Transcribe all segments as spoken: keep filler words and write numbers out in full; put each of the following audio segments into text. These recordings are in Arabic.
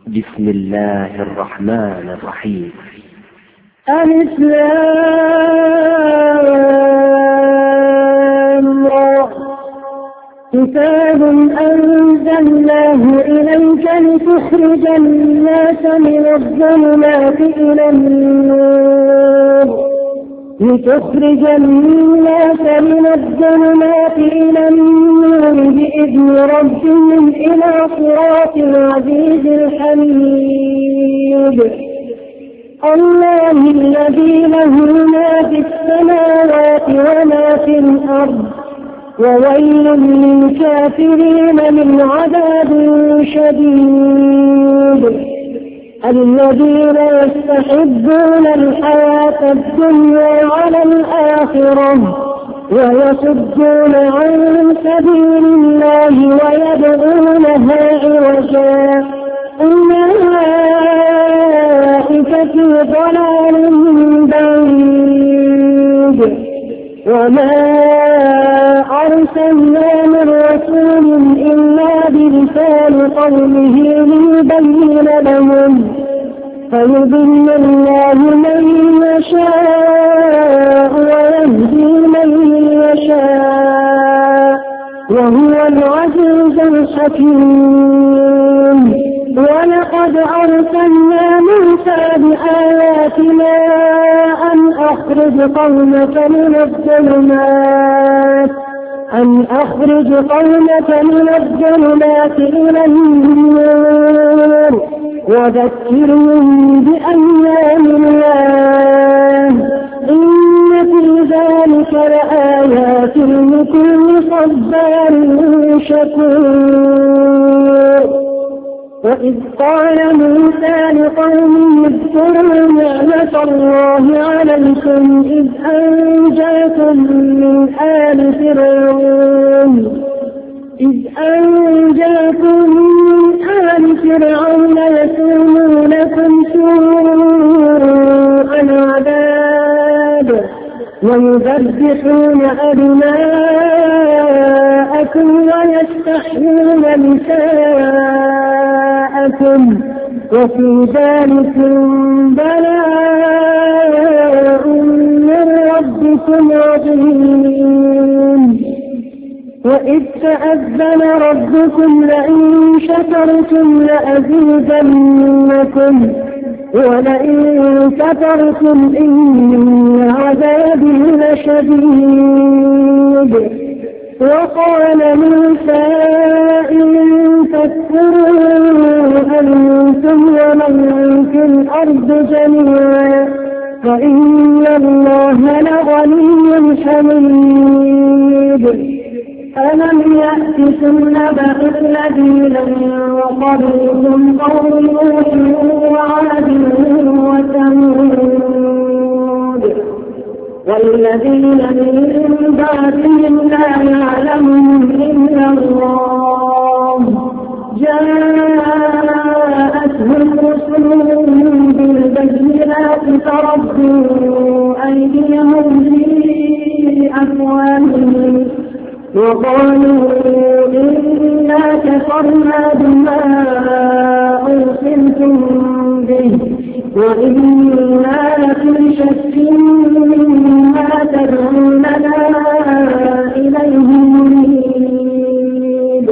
بسم الله الرحمن الرحيم. ألف لام را كتاب أنزلناه إليك لتخرج الناس من الظلمات إلى النور لتخرج الناس من الظلمات إلى النور بإذن ربهم إلى صراط العزيز الحميد الله الذي له ما في السماوات وما في الأرض وويل للكافرين من عذاب شديد الذين يستحبون الحياة الدنيا على الآخرة ويصدون عن سبيل الله ويبغونها عوجا أولئك في ضلال بعيد وما أرسلنا من رسول إلا بلسان قومه ليبين لهم فيضل الله من يشاء ويهدي من يشاء وهو العزيز الحكيم ولقد أرسلنا موسى بآياتنا أن أخرج قومك من الظلمات أن أخرج قومك من الظلمات إلى النور وذكرهم بأيام الله إن في ذلك لآيات لكل صبار شكور وإذ قال موسى لقومه اذكروا نعمة الله عليكم إذ أنجاكم من آل فرعون إذ أنجاكم من آل فرعون يسومونكم سوء العذاب ويذبحون أبناءكم ويستحيون نساءكم وفي ذلك بلاء من ربكم عظيم وإذ تأذن ربكم لئن شكرتم لأزيدنكم ولئن كفرتم إن عذابي لشديد وقال موسى إن تكفروا أنتم ومن في الأرض جميعا فإن الله لغني حميد ألم يأتكم نبأ الذين من قبلكم قوم نوح وعاد وثمود والذين من بعدهم لا يعلمهم إلا الله جاءتهم رسلهم بالبينات فردوا أيديهم في أفواههم وقالوا إنا كفرنا بما أرسلتم به وإنا لفي شك مما تدعوننا إليه مريب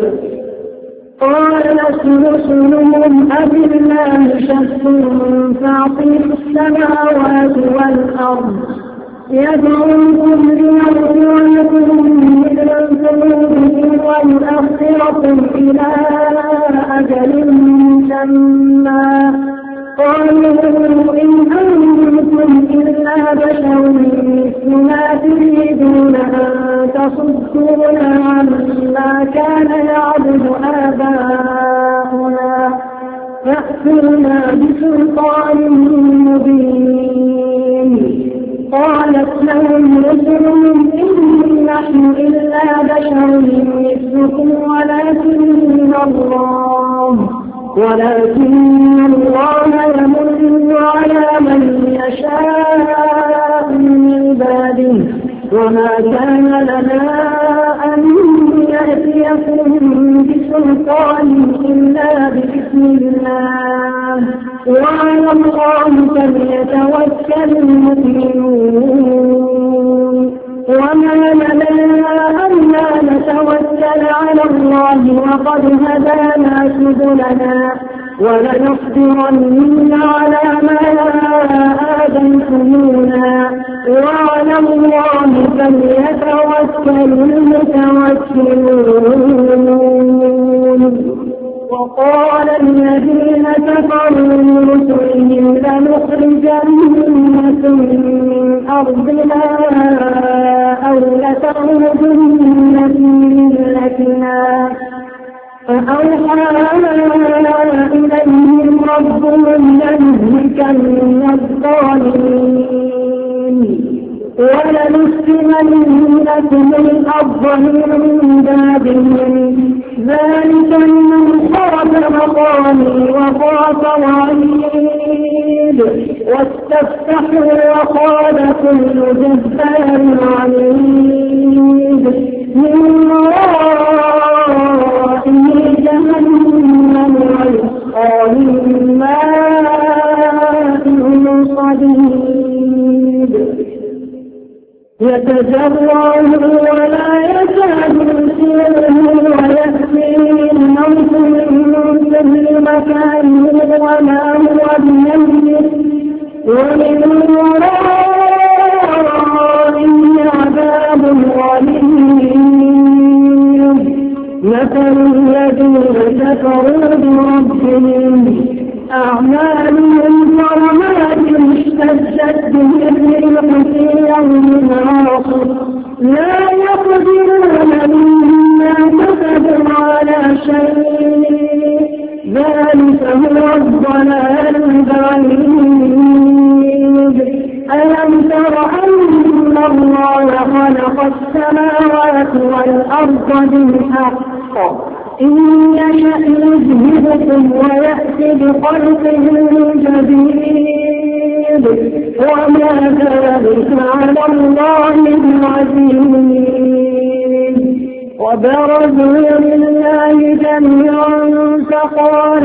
قالت رسلهم أبالله شك فاطر السماوات والأرض يدعوكم ليغفركم من ذنوبكم ويؤخركم إلى أجل مسمى قالوا إن أنتم إلا بشر مثلنا تريدون أن تصدونا عما كان يعبد آباؤنا فأتونا بسلطان مبين قالت لهم رسلهم إن نحن إلا بشر مثلكم ولكن الله ولكن الله يمن على من يشاء من عباده وما كان لنا أن يأتيكم بسلطان إلا بإذن الله وعلى الله فليتوكل المؤمنون وما لنا ألا نتوكل على الله وقد هدانا سبلنا ولنصبرن على ما آذيتمونا وعلى الله فليتوكل المتوكلون. وقال الذين كفروا لرسلهم لنخرجنكم من أرضنا أو لتعودن في ملتنا فأوحى إليهم ربهم لنهلكن الظالمين ولنسكننكم الأرض من بعدهم ذلك لمن خاف مقامي وخاف وعيد واستفتحوا وقال كل جبار عنيد من ورائه جهنم ويسقى من ماء صديد يتجرعه ولا يكاد يسيره ويأتيه الموت من كل مكان وما هو بميت ومن ورائه عذاب غليظ. مثل الذين كفروا بربهم أعمالهم كرماد اشتدت به الريح في يوم عاصف لا يقدرون مما كسبوا على شيء ذلك هو الضلال البعيد. ألم تر أن الله خلق السماوات والأرض بالحق إن يشأ يذهبكم ويأتي بخلق جديد وما ذلك على الله بعزيز. وبرزوا لله جميعا فقال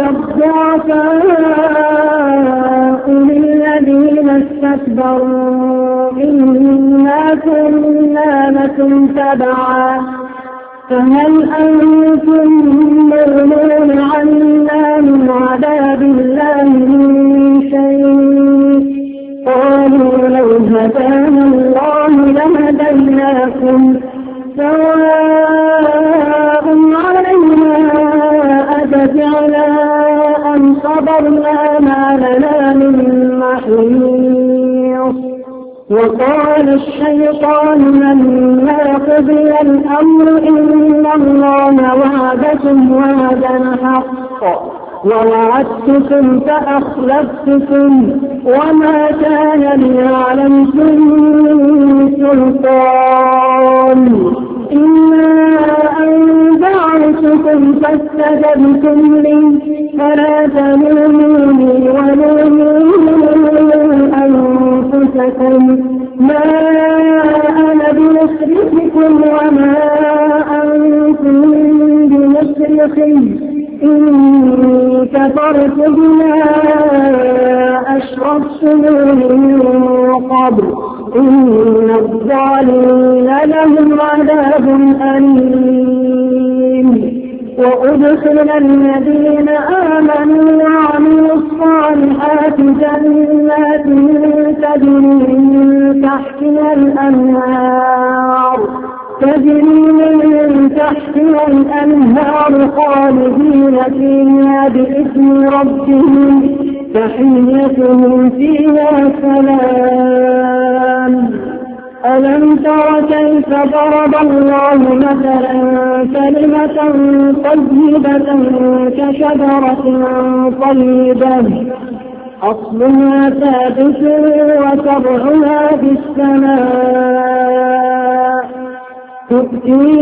الضعفاء للذين استكبروا إنا كنا لكم تبعا فهل أنتم مغنون عنا من عذاب الله من شيء قالوا لو هدانا الله لهديناكم سواء علينا أجزعنا أم صبرنا ما لنا من محيص. وقال الشيطان لما قضي الأمر إن الله وعدكم وعدا حق ووعدتكم فأخلفتكم وما كان لي عليكم من سلطان إلا أن دعوتكم فاستجبتم لي فلا تلوموني ولوموا أنفسكم ما أنا بمصرخكم وما أنتم بمصرخي إني كفرت بما أشركتموه من قبل إن الظالمين لهم عذاب أليم. وأدخل الذين آمنوا وعملوا الصالحات جنات تجري من تحتها الأنهار تجري من تحتها الأنهار خالدين فيها بإذن ربهم تحيتهم فيها سلام. ألم تر كيف ضرب الله مثلا كلمة طيبة كشجرة طيبة أصلها ثابت وفرعها بالسماء تؤتي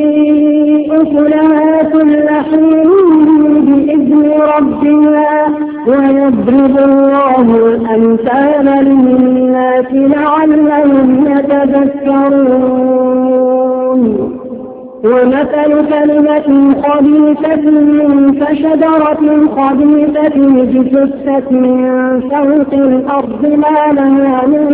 أكلها كل حين بإذن ربها ويضرب الله الأمثال للناس لعلهم يتذكرون. ومثل كلمة خبيثة كشجرة خبيثة اجتثت من فوق الأرض ما لها من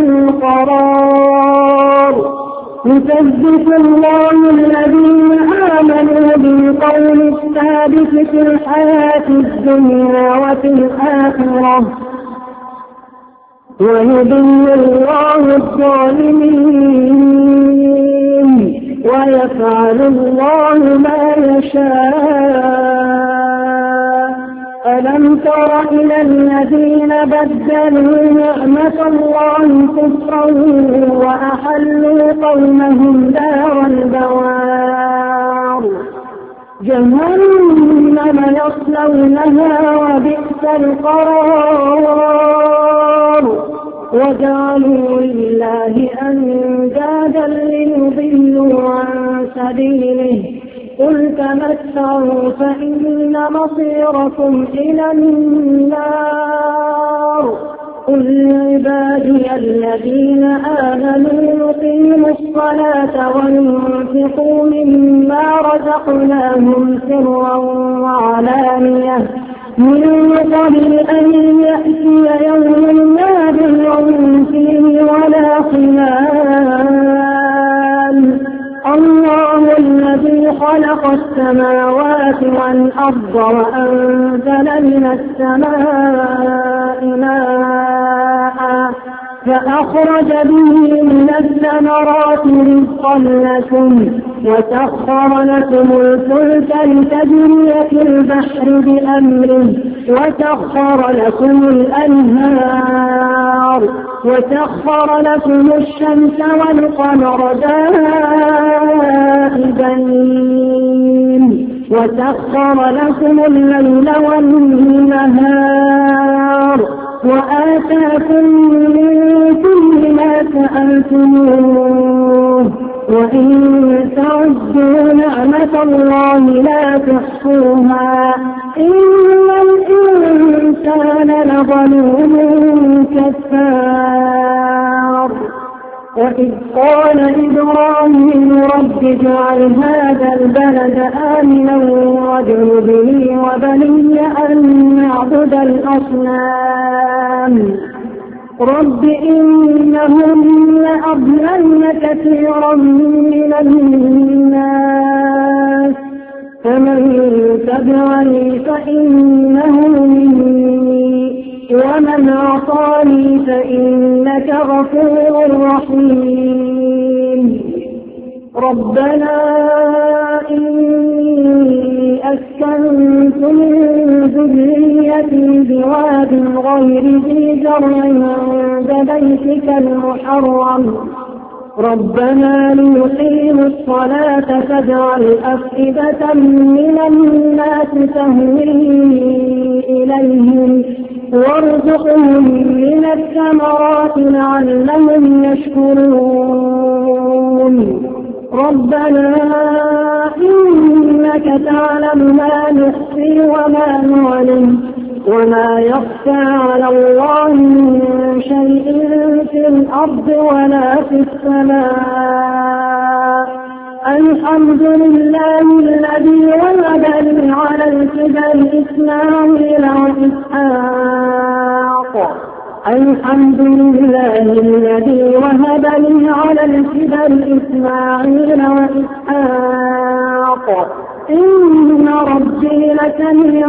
قرار يثبت الله الذين آمنوا بالقول الثابت في الحياة الدنيا وفي الآخرة ويضل الله الظالمين ويفعل الله ما يشاء. ألم تر إلى الذين بدلوا نعمة الله كفرا وأحلوا قومهم دار البوار جهنم يصلونها وبئس القرار وجعلوا لله أندادا ليضلوا عن سبيله قل تمتعوا فإن مصيركم إلى النار قل لعبادي الذين آمنوا يقيموا الصلاة وينفقوا مما رزقناهم سرا وعلانية من قبل أن يأتي يوم لا بيع فيه ولا خلال الله الذي خلق السماوات والأرض وأنزل من السماء ماء فأخرج به من الثمرات رزقا لكم وسخر لكم الفلك لتجري في البحر بأمره وسخر لكم الأنهار وسخر لكم الشمس والقمر دائبين وسخر لكم الليل والنهار وآتاكم من كل ما سألتموه وإن تعدوا نعمة الله لا تحصوها إن الإنسان لظلوم كفار. وإذ قال إبراهيم رب اجعل هذا البلد آمنا واجنبني وبني أن نعبد الأصنام رب إنهن أضللن كثيرا من الناس فمن تبعني فإنه مني ومن عصاني فإنك غفور رحيم. ربنا إني أسكنت من ذريتي بواد غير ذي زرع عند بيتك المحرم ربنا ليقيموا الصلاة فاجعل أفئدة من الناس تهوي إليهم وارزقهم من الثمرات لعلهم يشكرون. ربنا إنك تعلم ما نخفي وما نعلم وما يخفى على الله من شيء في الأرض ولا في السماء. الحمد لله الذي وهب لي على الكبر إسماعيل وإسحاق الحمد لله الذي وهب لي على الكبر إسماعيل وإسحاق إن ربي لسميع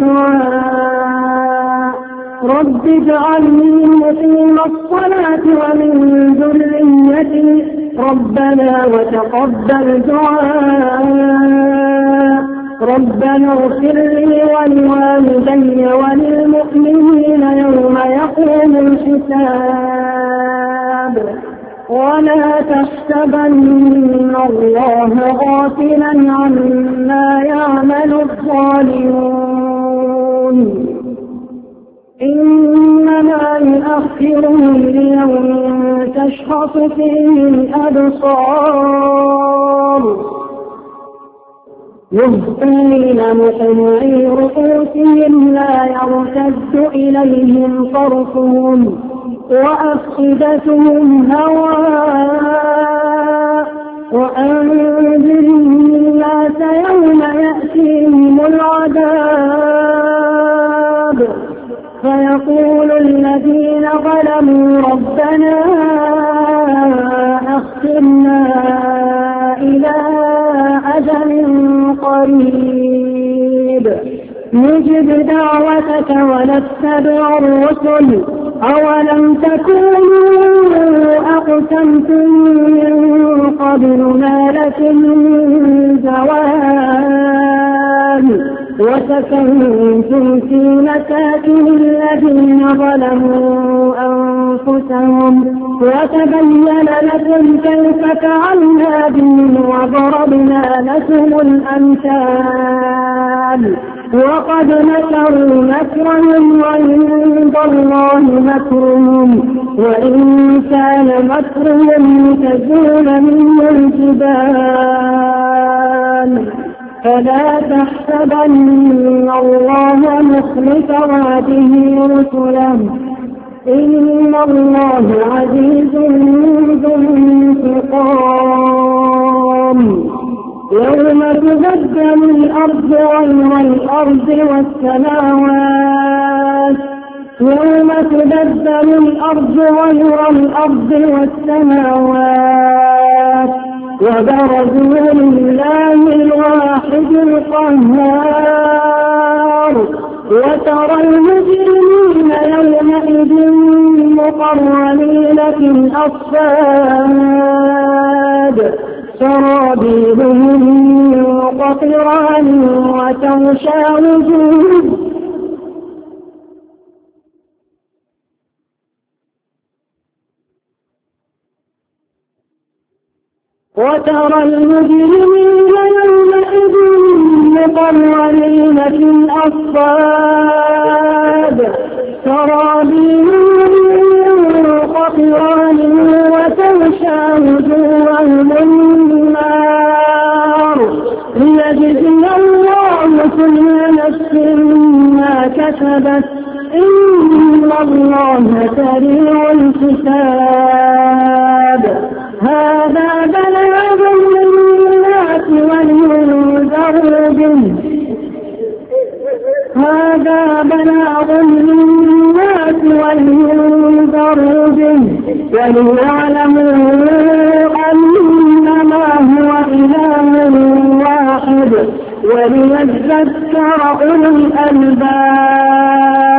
الدعاء. رب اجعلني مقيم الصلاة ومن ذريتي ربنا وتقبل دعاء. ربنا اغفر لي ولوالدي وللمؤمنين يوم يقوم الحساب. ولا تحسبن الله غافلا عما يعمل الظالمون إنما يؤخرهم ليوم تشخص فيه الأبصار مهطعين مقنعي رؤوسهم لا يرتد إليهم طرفهم وأفئدتهم هواء. وأنذر يوم يأتيهم العذاب فيقول الذين ظلموا ربنا أخرنا إلى أجل قريب نجب دعوتك ونتبع الرسل أولم تكونوا أقسمتم من قبل ما لكم من زوال وسكنتم في مساكن الذين ظلموا أنفسهم وتبين لكم كيف فعلنا بهم وضربنا لكم الأمثال وقد مكروا مكرهم وعند الله مكرهم وإن كان مكرهم لتزول منه الجبال فلا تحسبن الله مخلف وعده رسله إن الله عزيز ذو انتقام يوم تبدل الأرض غير الأرض والسماوات يوم تبدل الأرض غير الأرض والسماوات وبرزوا لله الواحد القهار وترى المجرمين يومئذ مقرنين في الأصفاد سرابيلهم من قطران وتغشى وجوههم وترى المجرمين يومئذ مقرنين في الأصفاد سرابيلهم من قطران وتغشى وجوههم النار ليجزي الله كل نفس ما كسبت إن الله سريع الحساب هذا بلاغ للناس ولينذروا به هذا بلاغ للناس ولينذروا به وليعلموا أنما هو إله واحد وليذكر أولو الألباب